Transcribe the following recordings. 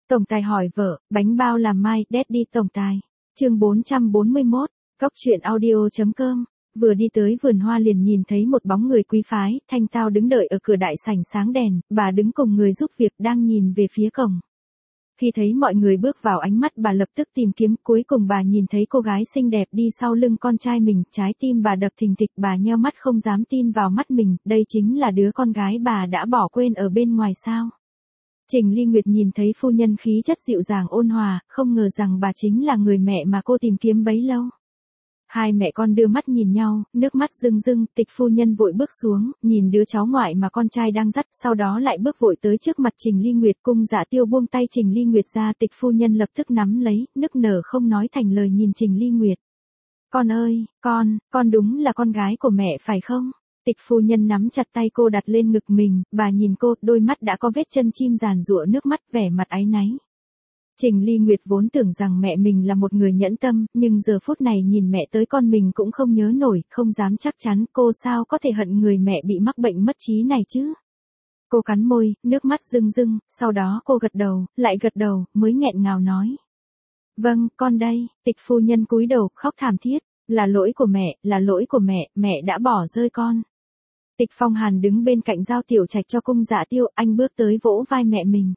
Tổng tài hỏi vợ, bánh bao làm mai, Daddy tổng tài. Chương 441, Góc truyện audio.com. Vừa đi tới vườn hoa liền nhìn thấy một bóng người quý phái, thanh tao đứng đợi ở cửa đại sảnh sáng đèn, bà đứng cùng người giúp việc đang nhìn về phía cổng. Khi thấy mọi người bước vào ánh mắt bà lập tức tìm kiếm, cuối cùng bà nhìn thấy cô gái xinh đẹp đi sau lưng con trai mình, trái tim bà đập thình thịch, bà nheo mắt không dám tin vào mắt mình, đây chính là đứa con gái bà đã bỏ quên ở bên ngoài sao. Trình Ly Nguyệt nhìn thấy phu nhân khí chất dịu dàng ôn hòa, không ngờ rằng bà chính là người mẹ mà cô tìm kiếm bấy lâu. Hai mẹ con đưa mắt nhìn nhau, nước mắt rưng rưng, Tịch phu nhân vội bước xuống, nhìn đứa cháu ngoại mà con trai đang dắt, sau đó lại bước vội tới trước mặt Trình Ly Nguyệt. Cung Dạ Tiêu buông tay Trình Ly Nguyệt ra, Tịch phu nhân lập tức nắm lấy, nức nở không nói thành lời nhìn Trình Ly Nguyệt. Con ơi, con đúng là con gái của mẹ phải không? Tịch phu nhân nắm chặt tay cô đặt lên ngực mình, bà nhìn cô, đôi mắt đã có vết chân chim giàn giụa nước mắt, vẻ mặt áy náy. Trình Ly Nguyệt vốn tưởng rằng mẹ mình là một người nhẫn tâm, nhưng giờ phút này nhìn mẹ tới con mình cũng không nhớ nổi, không dám chắc chắn, cô sao có thể hận người mẹ bị mắc bệnh mất trí này chứ? Cô cắn môi, nước mắt rưng rưng, sau đó cô gật đầu, lại gật đầu, mới nghẹn ngào nói. Vâng, con đây. Tịch phu nhân cúi đầu, khóc thảm thiết, là lỗi của mẹ, là lỗi của mẹ đã bỏ rơi con. Tịch Phong Hàn đứng bên cạnh giao tiểu trạch cho Cung Dạ Tiêu, anh bước tới vỗ vai mẹ mình.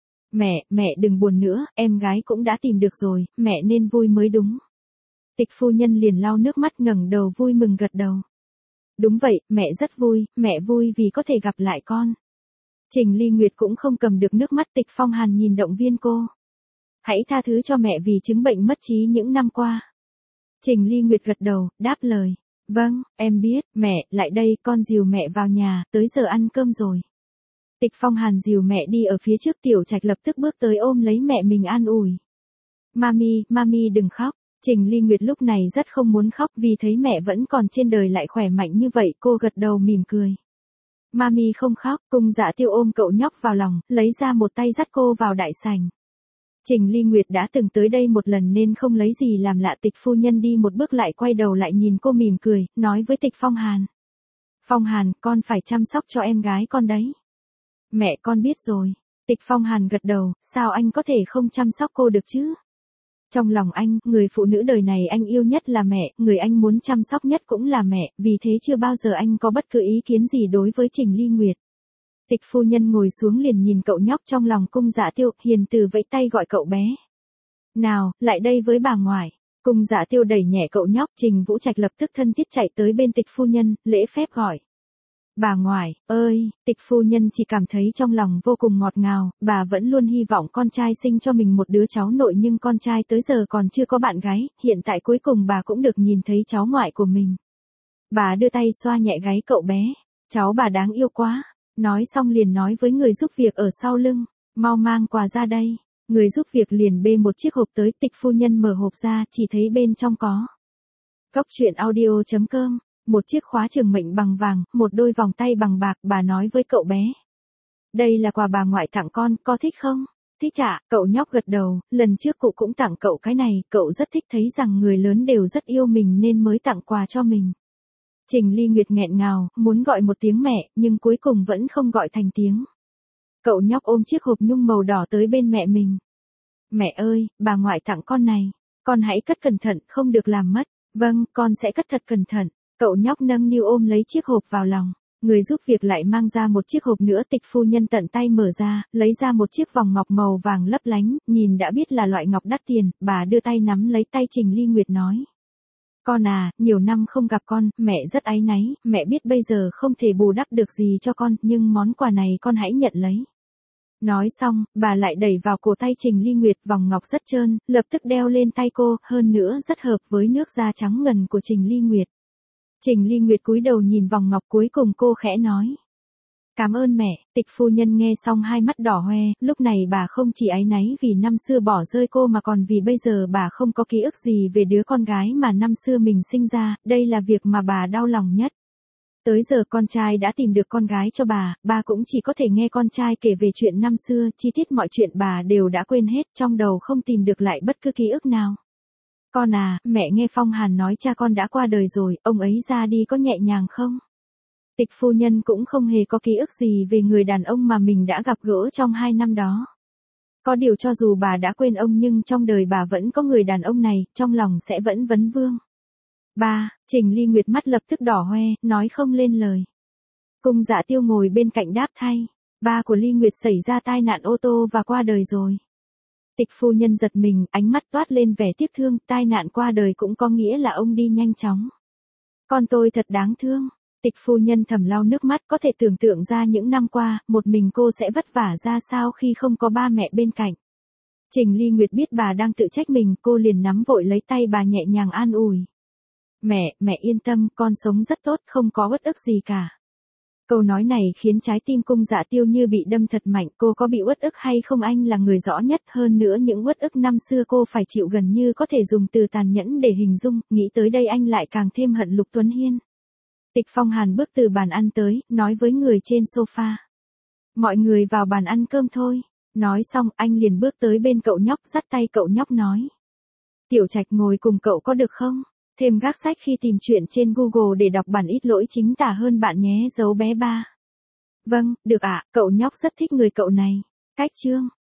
Mẹ đừng buồn nữa, em gái cũng đã tìm được rồi, mẹ nên vui mới đúng. Tịch phu nhân liền lau nước mắt ngẩng đầu vui mừng gật đầu. Đúng vậy, mẹ rất vui, mẹ vui vì có thể gặp lại con. Trình Ly Nguyệt cũng không cầm được nước mắt. Tịch Phong Hàn nhìn động viên cô. Hãy tha thứ cho mẹ vì chứng bệnh mất trí những năm qua. Trình Ly Nguyệt gật đầu, đáp lời. Vâng, em biết, mẹ, lại đây, con dìu mẹ vào nhà, tới giờ ăn cơm rồi. Tịch Phong Hàn dìu mẹ đi ở phía trước, Tiểu Trạch lập tức bước tới ôm lấy mẹ mình an ủi. Mami đừng khóc. Trình Ly Nguyệt lúc này rất không muốn khóc vì thấy mẹ vẫn còn trên đời lại khỏe mạnh như vậy, cô gật đầu mỉm cười. Mami không khóc. Cung Dạ Tiêu ôm cậu nhóc vào lòng, lấy ra một tay dắt cô vào đại sảnh. Trình Ly Nguyệt đã từng tới đây một lần nên không lấy gì làm lạ. Tịch phu nhân đi một bước lại quay đầu lại nhìn cô mỉm cười, nói với Tịch Phong Hàn. Phong Hàn, con phải chăm sóc cho em gái con đấy. Mẹ con biết rồi. Tịch Phong Hàn gật đầu, sao anh có thể không chăm sóc cô được chứ? Trong lòng anh, người phụ nữ đời này anh yêu nhất là mẹ, người anh muốn chăm sóc nhất cũng là mẹ, vì thế chưa bao giờ anh có bất cứ ý kiến gì đối với Trình Ly Nguyệt. Tịch phu nhân ngồi xuống liền nhìn cậu nhóc trong lòng Cung Dạ Tiêu, hiền từ vẫy tay gọi cậu bé. Nào, lại đây với bà ngoại. Cung Dạ Tiêu đẩy nhẹ cậu nhóc, Trình Vũ Trạch lập tức thân thiết chạy tới bên Tịch phu nhân, lễ phép gọi. Bà ngoại, ơi, Tịch phu nhân chỉ cảm thấy trong lòng vô cùng ngọt ngào, bà vẫn luôn hy vọng con trai sinh cho mình một đứa cháu nội nhưng con trai tới giờ còn chưa có bạn gái, hiện tại cuối cùng bà cũng được nhìn thấy cháu ngoại của mình. Bà đưa tay xoa nhẹ gáy cậu bé, cháu bà đáng yêu quá. Nói xong liền nói với người giúp việc ở sau lưng, mau mang quà ra đây. Người giúp việc liền bê một chiếc hộp tới, Tịch phu nhân mở hộp ra, chỉ thấy bên trong có. Góc truyện audio.com, một chiếc khóa trường mệnh bằng vàng, một đôi vòng tay bằng bạc, bà nói với cậu bé. Đây là quà bà ngoại tặng con, có thích không? Thích ạ, cậu nhóc gật đầu, lần trước cụ cũng tặng cậu cái này, cậu rất thích, thấy rằng người lớn đều rất yêu mình nên mới tặng quà cho mình. Trình Ly Nguyệt nghẹn ngào, muốn gọi một tiếng mẹ, nhưng cuối cùng vẫn không gọi thành tiếng. Cậu nhóc ôm chiếc hộp nhung màu đỏ tới bên mẹ mình. Mẹ ơi, bà ngoại tặng con này, con hãy cất cẩn thận, không được làm mất. Vâng, con sẽ cất thật cẩn thận. Cậu nhóc nâng niu ôm lấy chiếc hộp vào lòng. Người giúp việc lại mang ra một chiếc hộp nữa. Tịch phu nhân tận tay mở ra, lấy ra một chiếc vòng ngọc màu vàng lấp lánh, nhìn đã biết là loại ngọc đắt tiền, bà đưa tay nắm lấy tay Trình Ly Nguyệt nói. Con à, nhiều năm không gặp con, mẹ rất áy náy, mẹ biết bây giờ không thể bù đắp được gì cho con, nhưng món quà này con hãy nhận lấy. Nói xong, bà lại đẩy vào cổ tay Trình Ly Nguyệt, vòng ngọc rất trơn, lập tức đeo lên tay cô, hơn nữa rất hợp với nước da trắng ngần của Trình Ly Nguyệt. Trình Ly Nguyệt cúi đầu nhìn vòng ngọc, cuối cùng cô khẽ nói. Cảm ơn mẹ. Tịch phu nhân nghe xong hai mắt đỏ hoe, lúc này bà không chỉ áy náy vì năm xưa bỏ rơi cô mà còn vì bây giờ bà không có ký ức gì về đứa con gái mà năm xưa mình sinh ra, đây là việc mà bà đau lòng nhất. Tới giờ con trai đã tìm được con gái cho bà cũng chỉ có thể nghe con trai kể về chuyện năm xưa, chi tiết mọi chuyện bà đều đã quên hết, trong đầu không tìm được lại bất cứ ký ức nào. Con à, mẹ nghe Phong Hàn nói cha con đã qua đời rồi, ông ấy ra đi có nhẹ nhàng không? Tịch phu nhân cũng không hề có ký ức gì về người đàn ông mà mình đã gặp gỡ trong 2 năm đó. Có điều cho dù bà đã quên ông nhưng trong đời bà vẫn có người đàn ông này, trong lòng sẽ vẫn vấn vương. Ba, Trình Ly Nguyệt mắt lập tức đỏ hoe, nói không lên lời. Cung Dạ Tiêu ngồi bên cạnh đáp thay. Ba của Ly Nguyệt xảy ra tai nạn ô tô và qua đời rồi. Tịch phu nhân giật mình, ánh mắt toát lên vẻ tiếc thương, tai nạn qua đời cũng có nghĩa là ông đi nhanh chóng. Con tôi thật đáng thương. Tịch phu nhân thầm lau nước mắt, có thể tưởng tượng ra những năm qua, một mình cô sẽ vất vả ra sao khi không có ba mẹ bên cạnh. Trình Ly Nguyệt biết bà đang tự trách mình, cô liền nắm vội lấy tay bà nhẹ nhàng an ủi. Mẹ yên tâm, con sống rất tốt, không có uất ức gì cả. Câu nói này khiến trái tim Cung Dạ Tiêu như bị đâm thật mạnh, cô có bị uất ức hay không anh là người rõ nhất, hơn nữa những uất ức năm xưa cô phải chịu gần như có thể dùng từ tàn nhẫn để hình dung, nghĩ tới đây anh lại càng thêm hận Lục Tuấn Hiên. Tịch Phong Hàn bước từ bàn ăn tới, nói với người trên sofa. Mọi người vào bàn ăn cơm thôi. Nói xong anh liền bước tới bên cậu nhóc, dắt tay cậu nhóc nói. Tiểu Trạch ngồi cùng cậu có được không? Thêm gác sách khi tìm chuyện trên Google để đọc bản ít lỗi chính tả hơn bạn nhé, dấu bé ba. Vâng, được ạ, cậu nhóc rất thích người cậu này. Cách chương.